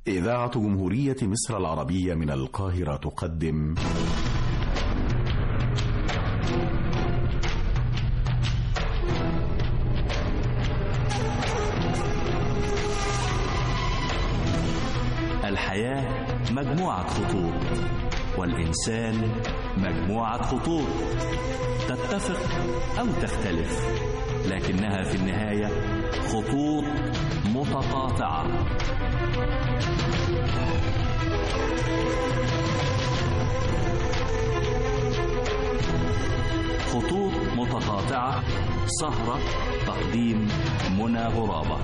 إذاعة جمهورية مصر العربية من القاهرة تقدم الحياة مجموعة خطوط، والإنسان مجموعة خطوط تتفق أو تختلف، لكنها في النهاية خطوط متقاطعة. خطوط متقاطعة، سهرة تقديم منى غرابة.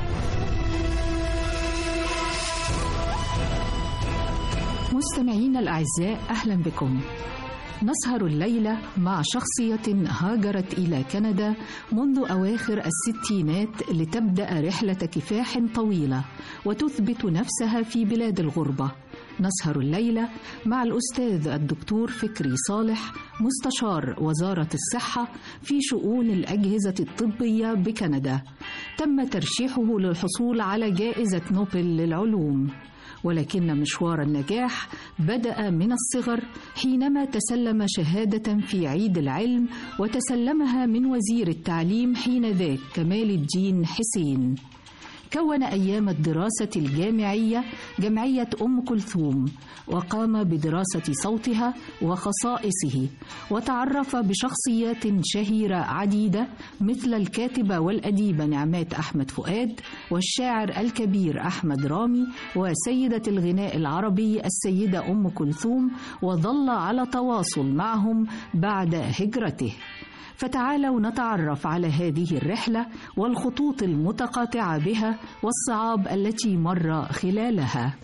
مستمعين الأعزاء، أهلا بكم. نسهر الليلة مع شخصية هاجرت إلى كندا منذ أواخر الستينات لتبدأ رحلة كفاح طويلة وتثبت نفسها في بلاد الغربة. نسهر الليلة مع الأستاذ الدكتور فكري صالح، مستشار وزارة الصحة في شؤون الأجهزة الطبية بكندا. تم ترشيحه للحصول على جائزة نوبل للعلوم، ولكن مشوار النجاح بدأ من الصغر حينما تسلم شهادة في عيد العلم وتسلمها من وزير التعليم حينذاك كمال الدين حسين. كون أيام الدراسة الجامعية جمعية أم كلثوم، وقام بدراسة صوتها وخصائصه، وتعرف بشخصيات شهيرة عديدة مثل الكاتبة والأديبة نعمات أحمد فؤاد، والشاعر الكبير أحمد رامي، وسيدة الغناء العربي السيدة أم كلثوم، وظل على تواصل معهم بعد هجرته. فتعالوا نتعرف على هذه الرحلة والخطوط المتقاطعة بها والصعاب التي مر خلالها.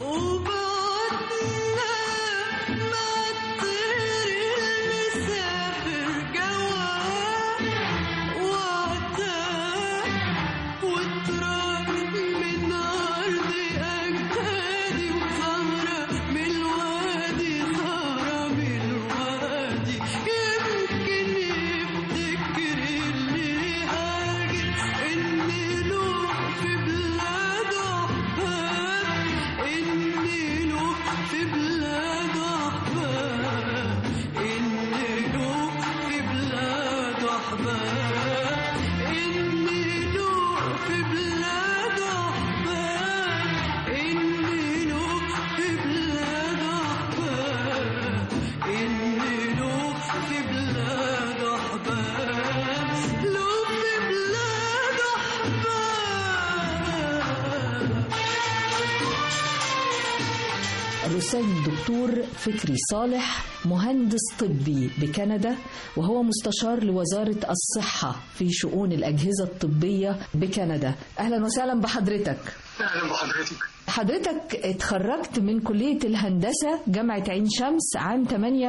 الأستاذ الدكتور فكري صالح مهندس طبي بكندا، وهو مستشار لوزارة الصحة في شؤون الأجهزة الطبية بكندا. أهلا وسهلا بحضرتك. أهلا بحضرتك. حضرتك اتخرجت من كلية الهندسة جامعة عين شمس عام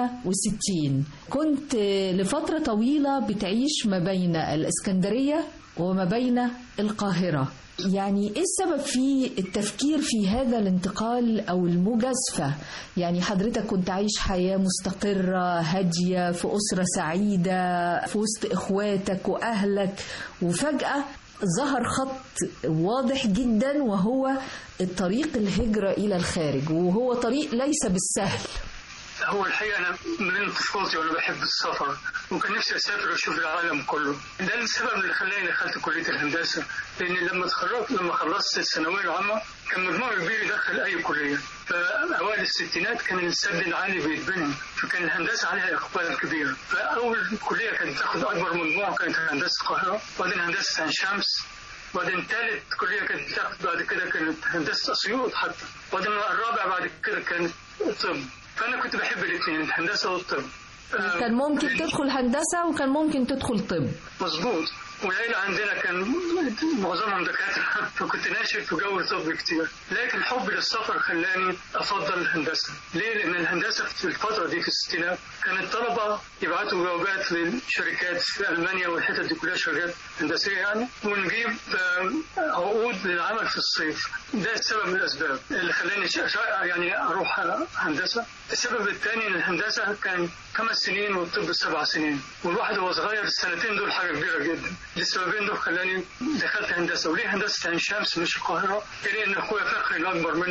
68. كنت لفترة طويلة بتعيش ما بين الإسكندرية وما بين القاهرة. يعني إيه السبب في التفكير في هذا الانتقال أو المجازفة؟ يعني حضرتك كنت عايش حياة مستقرة هادية في أسرة سعيدة في وسط إخواتك وأهلك، وفجأة ظهر خط واضح جدا وهو الطريق الهجرة إلى الخارج، وهو طريق ليس بالسهل. هو الحقيقة أنا من طفولتي وأنا بحب السفر، وكان نفسي أسافر وأشوف العالم كله. ده السبب اللي خلاني دخلت كلية الهندسة، لأن لما خلصت الثانوية العامة كان مجموع كبير يدخل أي كلية. فأوائل الستينات كان السد العالي بيتبني، فكان الهندسة عليها إقبال كبير. فأول كلية كانت تاخد أكبر مجموع كانت هندسة القاهرة، وبعدين هندسة عين شمس، وبعدين ثالث كلية كانت تاخد بعد كده كانت هندسة أسيوط حتى، وبعدين الرابع بعد كده كانت طب. فأنا كنت بحب الاثنين، الهندسة والطب. كان ممكن تدخل هندسة وكان ممكن تدخل طب. مظبوط. والعيلة عندنا كان معظمهم دكاترة، فكنت ناشئ في جو الطب كتير. لكن حبي للسفر خلاني أفضل الهندسة. ليه؟ لأن الهندسة في الفترة دي في الستينات كان الطلبة يبعتوا جوابات للشركات في ألمانيا والحتت دي كلها شركات هندسية يعني، ونجيب عقود للعمل في الصيف. ده السبب من الأسباب اللي خلاني يعني أروح هندسة. السبب الثاني إن الهندسة كان 5 سنين والطب 7 سنين، والواحد وهو صغير السنتين دول حاجة كبيرة جدا. السببين دول خلاني دخلت هندسة. وليه هندسة عين شمس مش القاهرة؟ لأن أخويا فخري الأكبر مني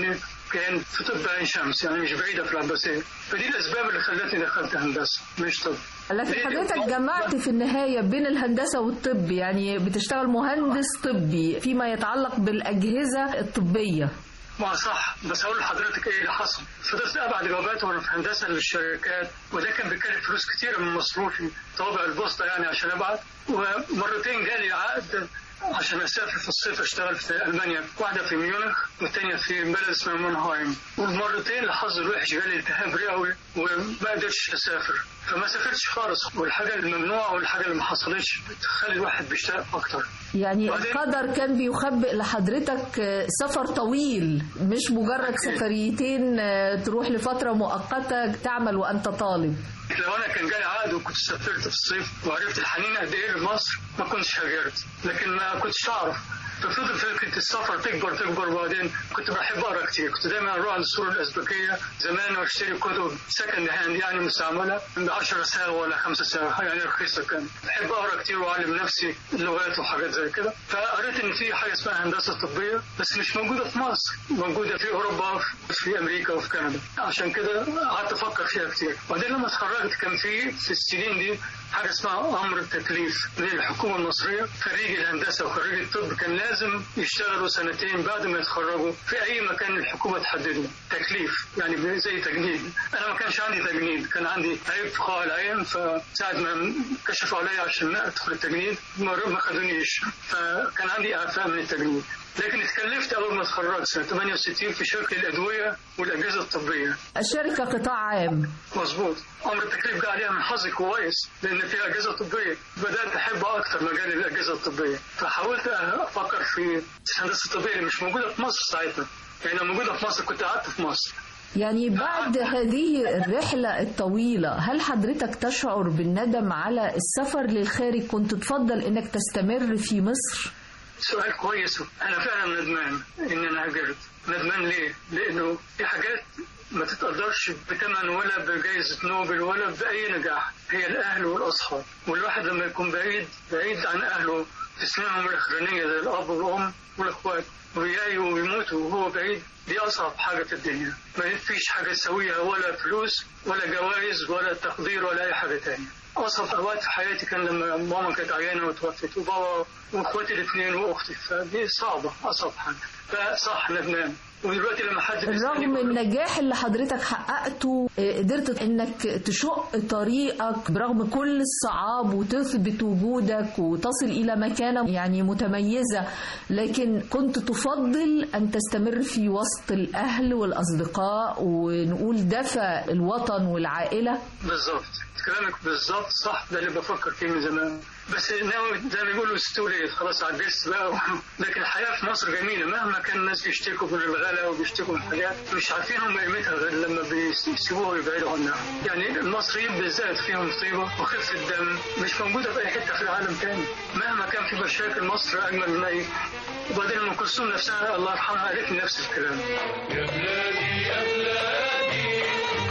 كان في طب عين شمس، يعني مش بعيدة في العباسية. فدي الأسباب اللي خلتني دخلت هندسة مش طب. لكن حضرتك جمعت في النهاية بين الهندسة والطب، يعني بتشتغل مهندس طبي فيما يتعلق بالأجهزة الطبية. ما صح، بس أقول لحضرتك إيه اللي حصل. فضلت أبعت جوابات وأنا في هندسة للشركات، وده كان بيكلف فلوس كتيرة من مصروفي، طابع البوسطة يعني عشان أبعت. ومرتين جالي عقد عشان أسافر في الصيف أشتغل في ألمانيا، واحدة في ميونخ والتانية في بلد اسمها مونهايم. والمرتين لحظي الوحش جالي التهاب رئوي وما قدرتش أسافر، فما سافرتش خالص. والحاجة الممنوعة والحاجة اللي ما حصلتش بتخلي الواحد بيشتاق أكتر. يعني القدر كان بيخبئ لحضرتك سفر طويل، مش مجرد سفريتين تروح لفترة مؤقتة تعمل وأنت طالب. لو أنا كان جاي عقد وكنت سافرت في الصيف وعرفت الحنين قد إيه لمصر ما كنتش هاجرت، لكن ما كنتش أعرف. ففضل فكرة السفر تكبر. وبعدين كنت بحب أقرأ كتير، كنت دايما أروح عند السور الأزبكية زمان وأشتري كتب سكند هاند يعني مستعملة ب10 ساغ ولا 5 ساغ يعني رخيصة. كان بحب أقرأ كتير وأعلم نفسي اللغات وحاجات زي كده. فقريت إن في حاجة اسمها هندسة طبية بس مش موجودة في مصر، موجودة في أوروبا في أمريكا وفي كندا. عشان كده قعدت أفكر فيها كتير. وبعدين لما اتخرجت كان في السنين دي حاجة اسمها أمر التكليف للحكومة المصرية. خريج الهندسة وخريج الطب كان لازم يشتغلوا 2 سنين بعد ما يتخرجوا في أي مكان الحكومة تحدده. تكليف يعني زي تجنيد. أنا ما كانش عندي تجنيد، كان عندي عيب في قاع العين، فساعة ما كشفوا علي عشان أدخل التجنيد ما خدونيش، فكان عندي إعفاء من التجنيد. لكن اتكلفت أول ما اتخرجت سنة 68 في شركة الأدوية والأجهزة الطبية. الشركة قطاع عام. مظبوط. أمر التكليف جه عليها من حظي كويس لأن فيها أجهزة طبية. بدأت أحب أكتر مجال الأجهزة الطبية، فحاولت أفكر في الهندسة الطبية اللي مش موجودة في مصر ساعتها. يعني لو موجودة في مصر كنت قعدت في مصر. يعني بعد هذه الرحلة الطويلة هل حضرتك تشعر بالندم على السفر للخارج؟ كنت تفضل إنك تستمر في مصر؟ سؤال كويس. أنا فعلا ندمان إن أنا هاجرت. ندمان ليه؟ لأنه في حاجات ما تتقدرش بثمن ولا بجائزة نوبل ولا بأي نجاح. هي الأهل والأصحاب، والواحد لما يكون بعيد عن أهله في سنينهم الأخرانية زي الأب والأم والأخوات ويعيوا ويموتوا وهو بعيد، دي أصعب حاجة في الدنيا. ما فيش حاجة تسويها، ولا فلوس ولا جوائز ولا تقدير ولا أي حاجة تانية. أصعب أوقات في حياتي كان لما ماما كانت عيانة وتوفت وبابا وأخواتي الاثنين وأختي، فدي صعبة أصعب حاجة. فصح ندمان. ودلوقتي لما حد رغم النجاح اللي حضرتك حققته قدرت انك تشق طريقك برغم كل الصعاب وتثبت وجودك وتصل الى مكانة يعني متميزة، لكن كنت تفضل ان تستمر في وسط الاهل والاصدقاء ونقول دفى الوطن والعائلة. بالظبط كلامك بالظبط صح، ده اللي بفكر فيه من زمان. بس ناوي زي ما بيقولوا استوليت خلاص عجزت بقى. لكن الحياة في مصر جميلة مهما كان الناس بيشتكوا من الغلا وبيشتكوا من حاجات مش عارفين هم قيمتها غير لما بيسيبوها ويبعدوا عنها. يعني المصريين بالذات فيهم طيبة وخفة دم مش موجودة في أي حتة في العالم تاني. مهما كان في مشاكل مصر أجمل من أي. وبعدين أم كلثوم نفسها الله يرحمها قالت لي نفس الكلام. يا بلادي يا بلادي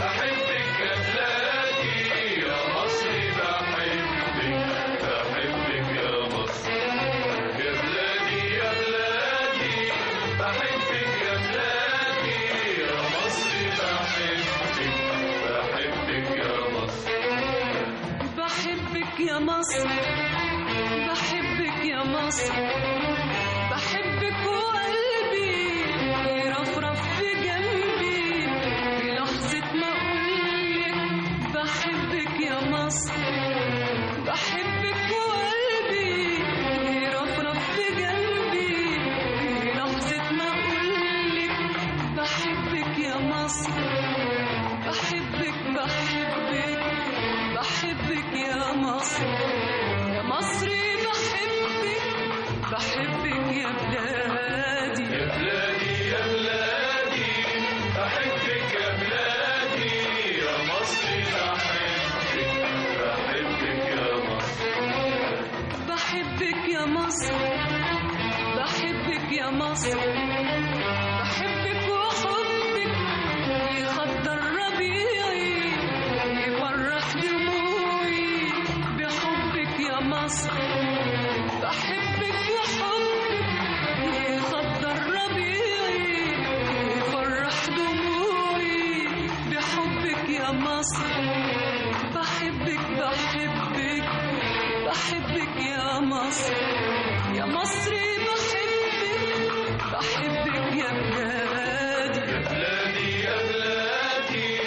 أحبك يا بلادي يا مصري بحبك يا مصر. يا بلادي يا بلادي بحبك يا بلادي يا مصري بحبك يا مصر. بحبك يا مصر بحبك يا مصر بحبك وقلبي يرفرف في جنبي في لحظة ما أقولك بحبك يا مصر. بحبك وقلبي يرفرف في جنبي في لحظة ما أقولك بحبك يا مصر. بحبك بحبك يا مصر يا مصري بحبك يا بلادي يا بلادي يا بلادي أحبك يا بلادي يا مصري بحبك يا مصر. بحبك يا مصر بحبك يا مصر بحبك وحبك يخضر ربيعي يفرح دموعي بحبك يا مصر. بحبك وحبك يخضر ربيعي يفرح يا مصر بحبك بحبك بحبك يا مصر يا مصري بحبك بحبك يا بلادي يا بلادي يا بلادي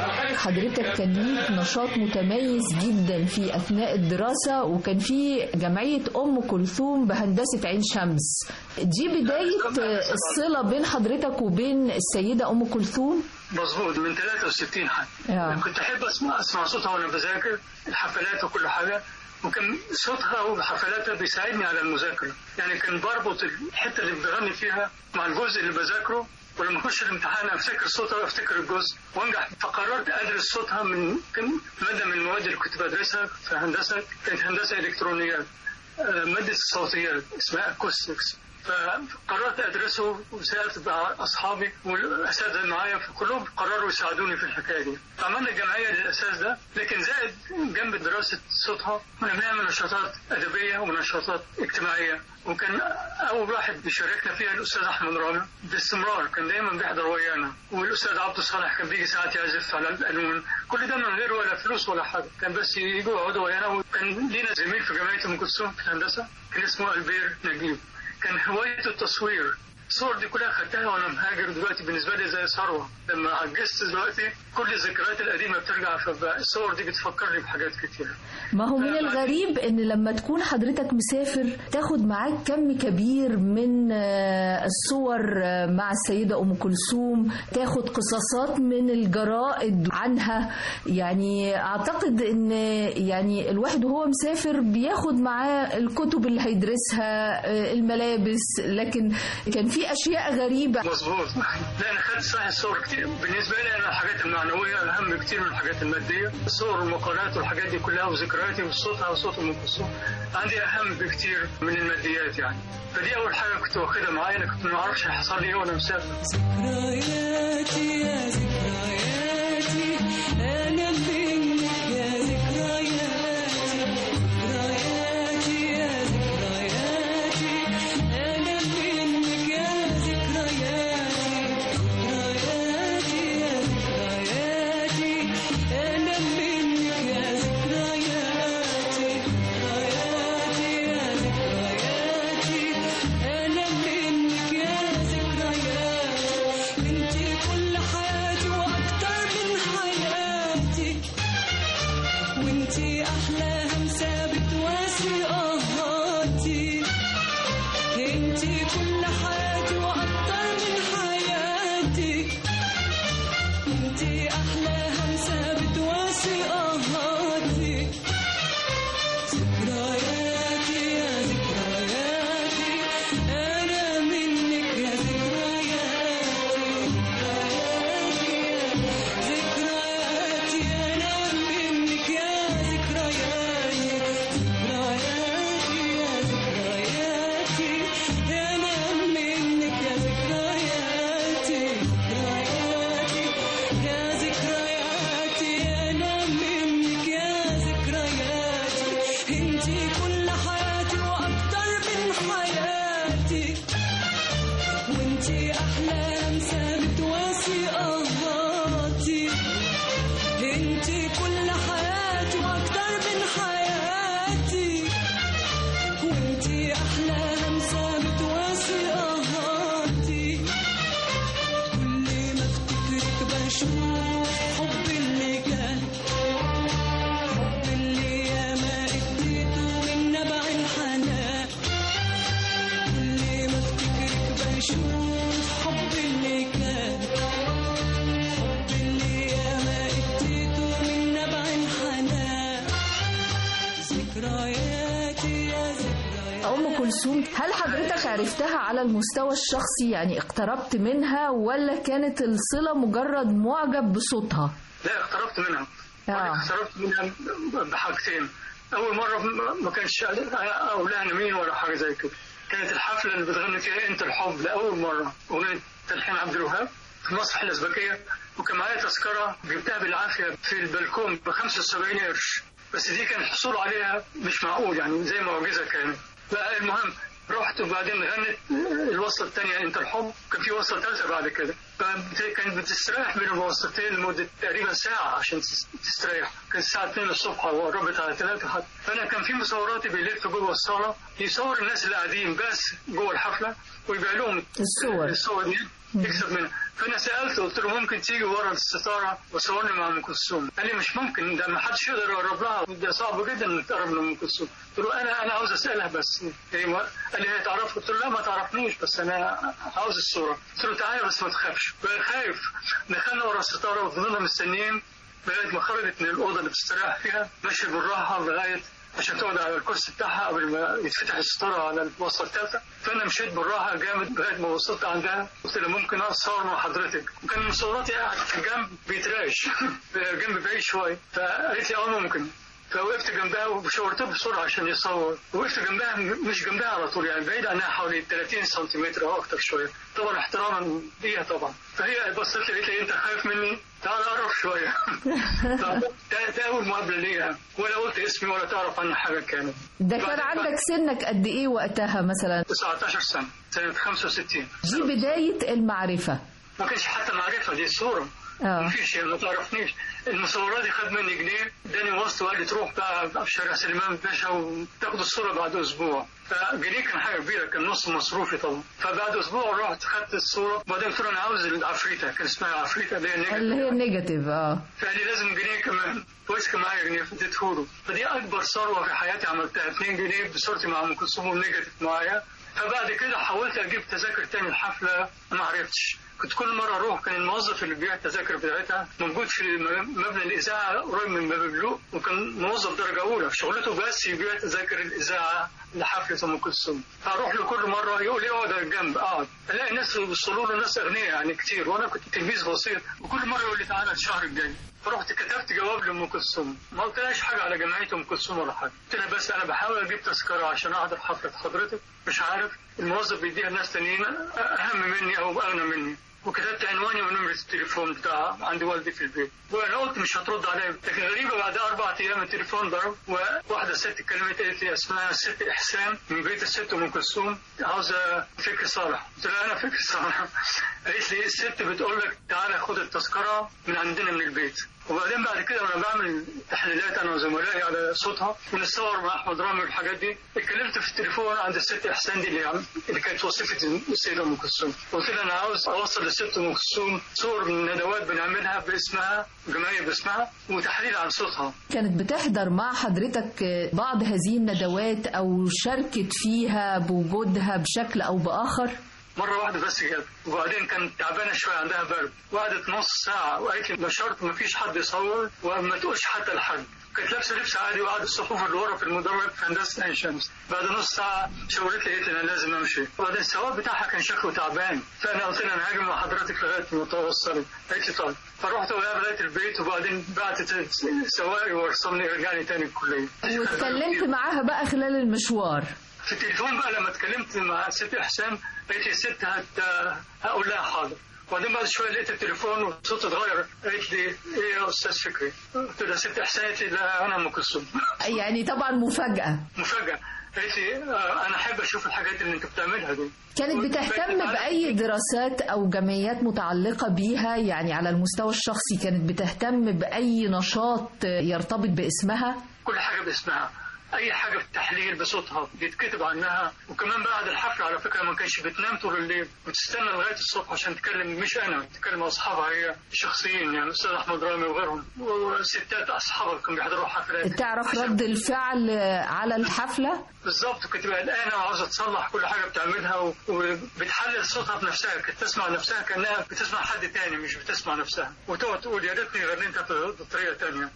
حضرتك كان ليك نشاط متميز جدا في أثناء الدراسة، وكان في جمعية أم كلثوم بهندسة عين شمس. دي بداية الصلة بين حضرتك وبين السيدة أم كلثوم؟ مظبوط، من 63 حتى. كنت أحب أسمع صوتها وأنا بذاكر الحفلات وكل حاجة، وكان صوتها وحفلاتها بيساعدني على المذاكرة. يعني كان بربط الحتة اللي بغني فيها مع الجزء اللي بذاكره، ولما اخش الامتحان افتكر صوتها وافتكر الجزء وانجح. فقررت ادرس صوتها من ماده من المواد اللي كنت بدرسها في هندسه، كانت هندسه الكترونيات، ماده الصوتيات اسمها اكوستكس. فقررت ادرسه وسالت اصحابي والاساتذه معايا، فكلهم قرروا يساعدوني في الحكايه دي. فعملنا جمعيه للاساس ده، لكن زائد جنب دراسه صوتها كنا بنعمل نشاطات ادبيه ونشاطات اجتماعيه. وكان اول واحد بيشاركنا فيها الاستاذ احمد رامي باستمرار، كان دايما بيحضر ويانا. والاستاذ عبد الصالح كان بيجي ساعات يعزف على القانون، كل ده من غير ولا فلوس ولا حاجه، كان بس يجوا يقعدوا ويانا. وكان لينا زميل في جمعيه ام كلثوم في الهندسه كان اسمه البير نجيب، كان هوايته التصوير. الصور دي كلها خدتها وانا مهاجر، دلوقتي بالنسبه لي زي ثروه. لما عجزت دلوقتي كل الذكريات القديمه بترجع، فالصور دي بتفكرني بحاجات كتير. ما هو من الغريب ان لما تكون حضرتك مسافر تاخد معاك كم كبير من الصور مع السيده ام كلثوم، تاخد قصصات من الجرائد عنها. يعني اعتقد ان يعني الواحد وهو مسافر بياخد معاه الكتب اللي هيدرسها، الملابس، لكن كان في اشياء غريبه. مظبوط. لا انا خدت صحيح الصور كتير. بالنسبه لي انا الحاجات المعنويه اهم كتير من الحاجات الماديه. الصور والمقالات والحاجات دي كلها وذكرياتي وصوتها وصوت ام كلثوم عندي اهم بكتير من الماديات يعني. فدي اول حاجه كنت واخدها معايا. انا كنت ما اعرفش هيحصل لي ايه وانا مسافر. ذكرياتي يا ذكرياتي انا منك يا ذكرياتي ذكرياتي يا ذكرياتي انا منك يا ذكرياتي ذكرياتي يا ذكرياتي انا منك يا ذكرياتي ذكرياتي يا ذكرياتي انا منك يا ذكرياتي انتي كل حياتي واكتر من حياتي وانتي احلى همسه بتواسي قهاتي انتي كل حياتي واكتر من حياتي انتي احلى همسه بتواسي قهاتي ذكرياتي يا ذكرياتي انا منك يا ذكرياتي ذكرياتي انا منك يا ذكرياتي ذكرياتي يا ذكرياتي انا منك يا ذكرياتي ذكرياتي يا ذكرياتي انا منك يا ذكرياتي انتي كل حياتي واكتر من حياتي وانتي احلى همسه بتواسي قهاتي انتي كل حياتي واكتر من حياتي وانتي احلى همسه بتواسي قهاتي كل ما افتكرك بشوف حب اللي كان حب اللي ياما اديته من نبع الحنان كل ما افتكرك بشوف حب اللي كان حب اللي ياما اديته من نبع الحنان ذكرياتي يا ذكرياتي. أم كلثوم هل حضرتك عرفتها على المستوى الشخصي، يعني اقتربت منها، ولا كانت الصلة مجرد معجب بصوتها؟ لا اقتربت منها. اقتربت منها بحاجتين. اول مره ما كانش اقول لها مين ولا حاجه زي كده. كانت الحفله اللي بتغني فيها انت الحب لاول مره، اغنيه تلحين عبد الوهاب في مسرح الازبكيه، وكان معايا تذكره جبتها بالعافيه في البلكون ب 75 قرش. بس دي كان الحصول عليها مش معقول، يعني زي معجزه كانت. لا المهم رحت وبعدين غنت الوصلة الثانية أنت الحب، كان في وصلة ثالثة بعد كده، كانت بتستريح بين الوصلتين لمدة تقريبا ساعة عشان تستريح، كان الساعة 2 الصبح وقربت على 3 حتى. فأنا كان في مصوراتي بيلف جوه الصالة يصور الناس اللي قاعدين بس جوه الحفلة ويبيع لهم الصور دي يكسب منها. فأنا سألته قلت له ممكن تيجي ورا الستارة وصورني مع أم كلثوم؟ قال لي مش ممكن، ده ما حدش يقدر يقرب لها، ده صعب جدا إنك تقرب لأم كلثوم. قلت له أنا عاوز أسألها بس. قال لي هي تعرف؟ قلت له لا ما تعرفنيش بس أنا عاوز الصورة. قلت له تعالى بس ما تخافش. بقى خايف. دخلنا ورا الستارة وفضلنا مستنيين لغاية ما خرجت من الأوضة اللي بتستريح فيها، ماشي بالراحة لغاية عشان تقعد على الكرسي بتاعها قبل ما يتفتح الستارة على الوصلة الثالثة. فأنا مشيت بالراحة جامد لغاية ما وصلت عندها، قلت لها ممكن أصور مع حضرتك؟ وكان من صوراتي قاعد في جنب بيتراش جنب بعيد شوية، فقالت لي ممكن. فوقفت جنبها وشاورتها بسرعة عشان يصور، وقفت جنبها مش جنبها على طول يعني بعيد عنها حوالي 30 سنتيمتر أو أكتر شوية، طبعا احتراما ليها طبعا. فهي بصت لي قالت لي أنت خايف مني؟ تعال أقرب شوية. ده أول مقابلة ليها، ولا قلت اسمي ولا تعرف عني حاجة. كانت ده كان عندك سنك قد إيه وقتها مثلا؟ 19 سنة، سنة 65. دي بداية المعرفة؟ ما كانش حتى معرفة، دي الصورة. ما فيش ما تعرفنيش. المصورات دي خد مني جنيه، اداني وسط وقال لي تروح بقى في شارع سليمان باشا وتاخد الصورة بعد أسبوع. فجنيه كان حاجة كبيرة، كان نص مصروفي طبعا. فبعد أسبوع رحت خدت الصورة، وبعدين قلت له أنا عاوز العفريتة، كان اسمها عفريتة اللي هي النيجاتيف. فقال لي لازم جنيه كمان، كويس كان معايا جنيه فاديته له. فدي أكبر ثروة في حياتي عملتها، 2 جنيه بصورتي مع أم كلثوم والنيجاتيف معايا. فبعد كده حاولت أجيب تذاكر تاني الحفلة ما عرفتش. كنت كل مرة أروح كان الموظف اللي بيبيع التذاكر بتاعتها موجود في مبنى الإذاعة قريب من باب اللوق، وكان موظف درجة أولى في شغلته بس يبيع تذاكر الإذاعة لحفلة أم كلثوم. فأروح له كل مرة يقول لي اقعد على الجنب، أقعد ألاقي ناس بيوصلوا له، ناس أغنياء يعني كتير، وأنا كنت تلميذ بسيط، وكل مرة يقول لي تعالى الشهر الجاي. فرحت كتبت جواب لأم كلثوم، ما قلتلهاش حاجة على جمعية أم كلثوم ولا حاجة، قلت لها بس أنا بحاول أجيب تذكرة عشان أحضر حفلة حضرتك، مش عارف الموظف بيديها الناس تانيين أهم مني أو أغنى مني. وكتبت عنواني ونمرة التليفون بتاع عند والدي في البيت، وانا قلت مش هترد عليا. لكن غريبه بعد 4 ايام التليفون ضرب، وواحده ست كلمت قالت لي اسمها الست احسان من بيت الست ام كلثوم، عاوزه فكري صالح. قلت لها انا فكري صالح؟ قالت لي الست بتقول لك تعالى خد التذكره من عندنا من البيت. وبعدين بعد كده وانا بعمل تحليلات انا وزملائي على صوتها ونتصور مع احمد رامي والحاجات دي، اتكلمت في التليفون عند الست احسان دي اللي كانت وصفه السيده ام كلثوم. قلت لها انا عاوز اوصل للست ام كلثوم صور من ندوات بنعملها باسمها، جمعيه باسمها، وتحليل عن صوتها. كانت بتحضر مع حضرتك بعض هذه الندوات او شاركت فيها بوجودها بشكل او باخر؟ مرة واحدة بس جت، وبعدين كانت تعبانة شوية عندها برد، وقعدت نص ساعة وقالت لي ده شرط ما فيش حد يصور وما تقولش حتى لحد. كانت لابسة لبس عادي وقعدت الصفوف اللي ورا في المدرج في هندسة عين شمس. بعد نص ساعة شاورت لي قالت لي أنا لازم أمشي، وبعدين السواق بتاعها كان شكله تعبان، فأنا قلت لها أنا هاجي مع حضرتك لغاية ما توصلي. قالت لي طيب. فرحت وياها لغاية البيت، وبعدين بعتت سواقي ووصلني رجعني تاني الكلية. واتكلمت معاها بقى خلال المشوار؟ في التليفون بقى لما اتكلمت مع ست احسان قالت لي الست هقول لها حاضر. وبعدين بعد شويه لقيت التليفون وصوت اتغير، قالت لي ايه يا استاذ فكري؟ قلت لها ست احسان. قالت لي لا انا ام كلثوم. يعني طبعا مفاجاه. قالت لي انا احب اشوف الحاجات اللي انت بتعملها دي. كانت بتهتم باي دراسات او جمعيات متعلقه بيها؟ يعني على المستوى الشخصي كانت بتهتم باي نشاط يرتبط باسمها؟ كل حاجه باسمها، اي حاجه في التحليل بصوتها بيتكتب عنها. وكمان بعد الحفله على فكره ما كانش بتنام طول الليل، بتستنى لغايه الصبح عشان تكلم، مش انا، تكلم اصحابها هي شخصيين، يعني الاستاذ احمد رامي وغيرهم وستات اصحابها كانوا بيحضروا حفلات. تعرف رد الفعل على الحفله؟ بالظبط، كنت قلقانه وعاوزه تصلح كل حاجه بتعملها، وبتحلل صوتها بنفسها، كانت تسمع نفسها كانها بتسمع حد تاني مش بتسمع نفسها، وتقعد تقول يا ريتني غنيتها بطريقه تانيه.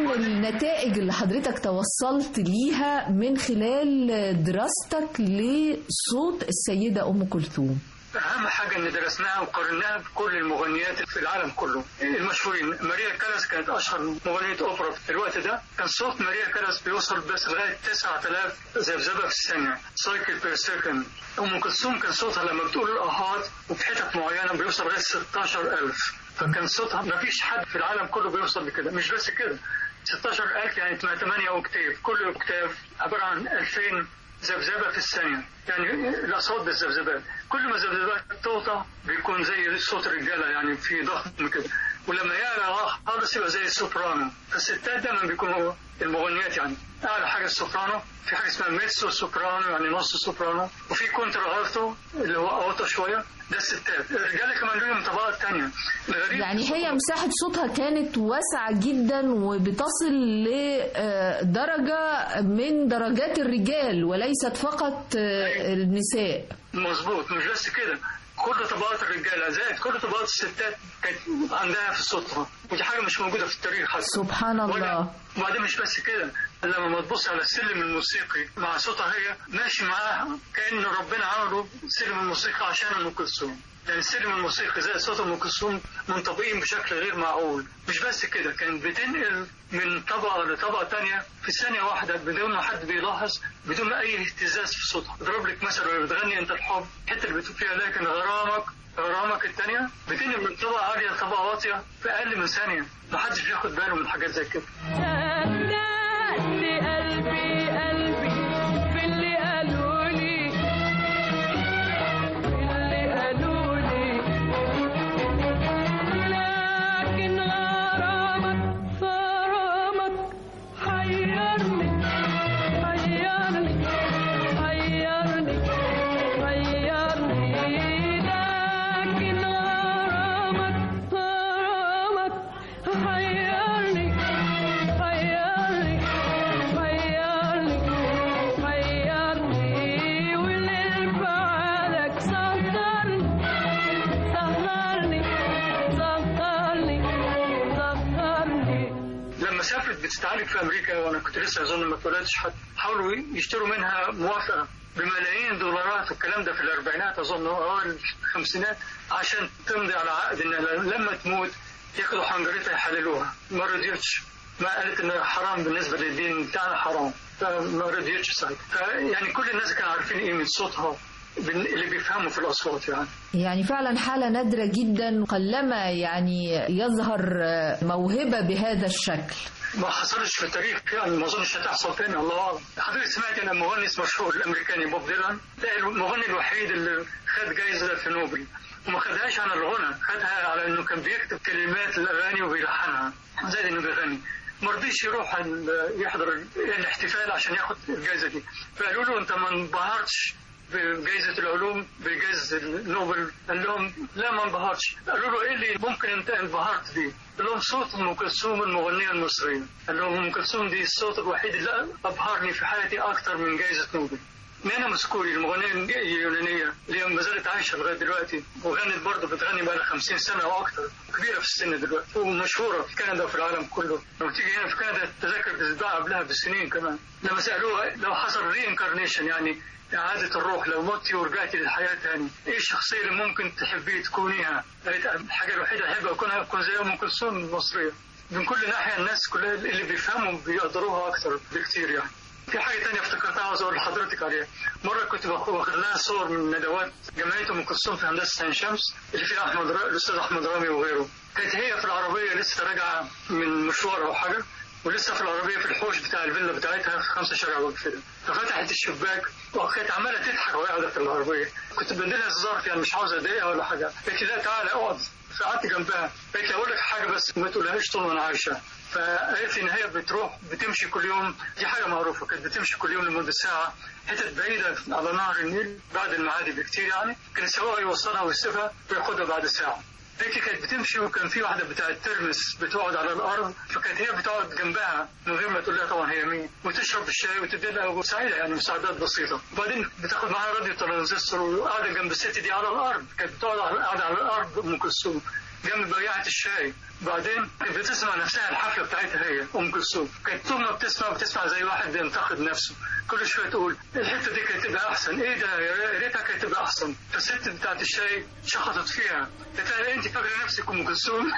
من النتائج اللي حضرتك توصلت ليها من خلال دراستك لصوت السيدة أم كلثوم؟ أهم حاجة إن درسناها وقارناها بكل المغنيات في العالم كله المشهورين. ماريا كالاس كانت أشهر مغنية أوبرا في الوقت ده. كان صوت ماريا كالاس بيوصل بس لغاية 9000 ذبذبة في الثانية، سايكل بير سكند. أم كلثوم كان صوتها لما بتقول الآهات وفي حتت معينة بيوصل لغاية 16000. فكان صوتها ما فيش حد في العالم كله بيوصل لكده. مش بس كده، 16000 يعني 8 أوكتاف، كل أوكتاف عبارة عن 2000 ذبذبة في الثانية. يعني الأصوات بالذبذبات، كل ما الذبذبات توطى بيكون زي صوت الرجالة، يعني في ضخم كده، ولما يعلى خالص يبقى زي السوبرانو. فالستات دايما بيكونوا المغنيات يعني أعلى حاجة السوبرانو، في حاجة اسمها ميتسو سوبرانو يعني نص سوبرانو، وفي كونتر ألتو اللي هو أوطى شوية، ده الستات. الرجالة كمان لهم طبقات تانية. يعني هي مساحة صوتها كانت واسعة جدا وبتصل لدرجة من درجات الرجال وليست فقط النساء. مظبوط. مش بس كده، كل طبقات الرجاله زائد كل طبقات الستات كانت عندها في صوتها، ودي حاجه مش موجوده في التاريخ حتى. سبحان الله. وبعدين مش بس كده، لما ما تبص على السلم الموسيقي مع صوتها هي ماشي معاها كأن ربنا عمله سلم الموسيقى عشان ام كلثوم. يعني السلم الموسيقي زي صوت ام كلثوم منطبقين بشكل غير معقول. مش بس كده، كانت بتنقل من طبقه لطبقه تانية في ثانيه واحده بدون ما حد بيلاحظ، بدون اي اهتزاز في صوتها. اضرب لك مثلا وهي بتغني انت الحب، الحته اللي بتقول فيها لكن غرامك الثانيه بتنقل من طبقه عاليه لطبقه واطيه في اقل من ثانيه. ما حدش بياخد باله من حاجات زي كده. بتستعالج في امريكا، وانا كنت لسه اظن ما اتولدتش حد، حاولوا يشتروا منها موافقه بملايين الدولارات، والكلام ده في الاربعينات اظن اوائل الخمسينات، عشان تمضي على عقد ان لما تموت ياخدوا حنجرتها يحللوها. ما رضيتش، ما قالت ان حرام بالنسبه للدين بتاعنا حرام، فما رضيتش ساعتها. يعني كل الناس كانوا عارفين قيمه صوتها اللي بيفهموا في الأصوات. يعني فعلا حالة نادرة جدا، قلما يعني يظهر موهبة بهذا الشكل. ما حصلش في التاريخ، يعني ما اظنش هتحصل تاني، الله اعلم. حضرتك سمعت ان مغني مشهور الامريكاني بوب ديلان ده المغني الوحيد اللي خد جايزة في نوبل، وما خدهاش على الغنى، خدها على انه كان بيكتب كلمات الاغاني وبيلحنها زي انه بيغني. ما رضيش يروح يحضر الاحتفال عشان ياخد الجائزة دي، فقالوا له انت ما انبهرتش بجائزة العلوم بجائزة نوبل؟ قال لهم لا ما انبهرتش. قالوا له ايه اللي ممكن انت انبهرت بيه؟ قال لهم صوت ام كلثوم المغنية المصرية. قال لهم ام كلثوم دي الصوت الوحيد اللي ابهرني في حياتي اكتر من جائزة نوبل. نانا مسكوري المغنية اليونانية اللي ما زالت عايشة لغاية دلوقتي، وغنت برضه بتغني بقى لها 50 سنة واكتر، كبيرة في السن دلوقتي ومشهورة في كندا وفي العالم كله. لما تيجي هنا في كندا التذاكر بتتباع قبلها بسنين كمان. لما سألوها لو حصل رينكارنيشن يعني إعادة الروح، لو متي ورجعتي للحياة تاني، إيه الشخصية اللي ممكن تحبي تكونيها؟ الحاجة الوحيدة اللي أحب أكون زي أم كلثوم المصرية. من كل ناحية الناس كلها اللي بيفهموا بيقدروها أكثر بكثير. يعني في حاجة تانية افتكرتها عاوز أقول لحضرتك عليها. مرة كنت واخد لها صور من ندوات جمعية أم كلثوم في هندسة عين شمس اللي فيها الأستاذ أحمد رامي وغيره. كانت هي في العربية لسه راجعة من مشوار أو حاجة، ولسه في العربية في الحوش بتاع الفيلا بتاعتها في 5 شارع وكده، ففتحت الشباك وكانت عمالة تضحك وهي قاعدة في العربية. كنت بديلها هزار يعني مش عاوز أضايقها ولا حاجة، قالت لي لا تعالى اقعد. فقعدت جنبها، قالت لي أقول لك حاجة بس ما تقولهاش طول ما أنا عايشة. فقالت لي إن هي بتمشي كل يوم، دي حاجة معروفة، كانت بتمشي كل يوم لمدة ساعة حتت بعيدة على نهر النيل بعد المعادي بكتير، يعني كان السواق يوصلها ويسيبها وياخدها بعد ساعة. هيك كانت بتمشي، وكان في واحدة بتاعت ترمس بتقعد على الأرض، فكانت هي بتقعد جنبها من غير ما تقول لها طبعا هي مين، وتشرب الشاي وتدي لها سعيدة يعني مساعدات بسيطة. وبعدين بتاخد معاها راديو ترانزستور وقاعدة جنب الست دي على الأرض، كانت بتقعد على الأرض أم كلثوم. جنب بياعة الشاي. بعدين كانت بتسمع نفسها الحفلة بتاعتها هي أم كلثوم، كانت طول ما بتسمع زي واحد بينتقد نفسه، كل شوية تقول الحتة دي كانت تبقى أحسن، إيه ده يا ريتها كانت تبقى أحسن. فالست بتاعت الشاي شخطت فيها، قالت لها أنت فاكرة نفسك أم كلثوم؟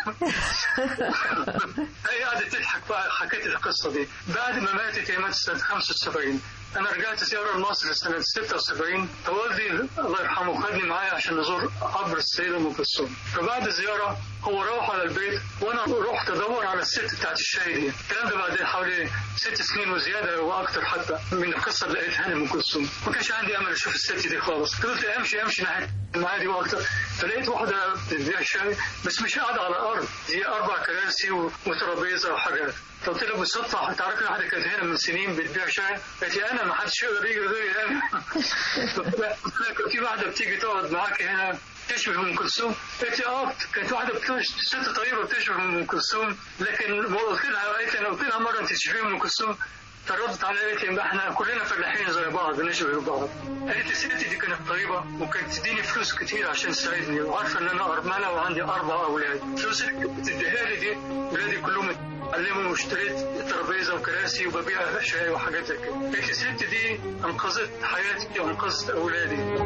هي قعدت تضحك بقى، حكيت القصة دي. بعد ما ماتت، هي ماتت سنة 75، أنا رجعت زيارة لمصر سنة 76، فوالدي الله يرحمه خدني معايا عشان نزور قبر السيدة أم كلثوم. فبعد الزيارة هو روح على البيت وأنا رحت أدور على الست بتاعت الشاي دي. الكلام ده بعد حوالي 6 سنين وزيادة وأكتر حتى من القصة اللي لقيتها لأم كلثوم. ما كانش عندي أمل أشوف الست دي خالص، فضلت أمشي ناحية المعادي وأكتر، فلقيت واحدة بتبيع شاي بس مش قاعدة على الأرض، دي 4 كراسي وترابيزة وحاجات. قلت لها بالصدفة تعرفي واحدة كانت هنا من سنين بتبيع شاي؟ قالت لي أنا ما حدش يقدر يجي غيري أنا. قلت في واحدة بتيجي تقعد معاك هنا تشبه أم كلثوم؟ قالت لي كانت واحدة ست طيبة بتشبه أم كلثوم، لكن قلت لها مرة أنت تشبه أم كلثوم؟ فردت علي قالت لي احنا كلنا فلاحين زي بعض بنشبه بعض. قالت لي الست دي كانت طيبة وكانت تديني فلوس كتير عشان تساعدني، وعارفة ان انا أرملة وعندي 4 أولاد. فلوس اللي بتديها لي دي ولادي كلهم اتعلموا، واشتريت ترابيزة وكراسي وببيع شاي وحاجات زي كده. قالت لي الست دي انقذت حياتي وانقذت أولادي.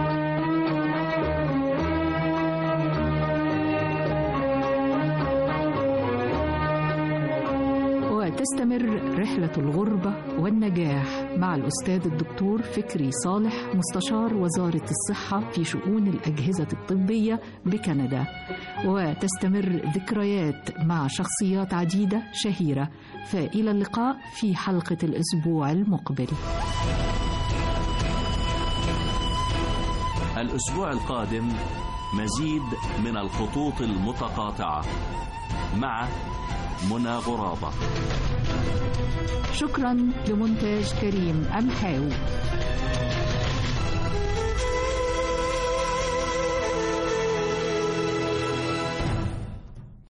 تستمر رحلة الغربة والنجاح مع الأستاذ الدكتور فكري صالح، مستشار وزارة الصحة في شؤون الأجهزة الطبية بكندا، وتستمر ذكريات مع شخصيات عديدة شهيرة. فإلى اللقاء في حلقة الأسبوع المقبل. الأسبوع القادم مزيد من الخطوط المتقاطعة مع منى غرابة. شكرا لمونتاج كريم أمحاوي.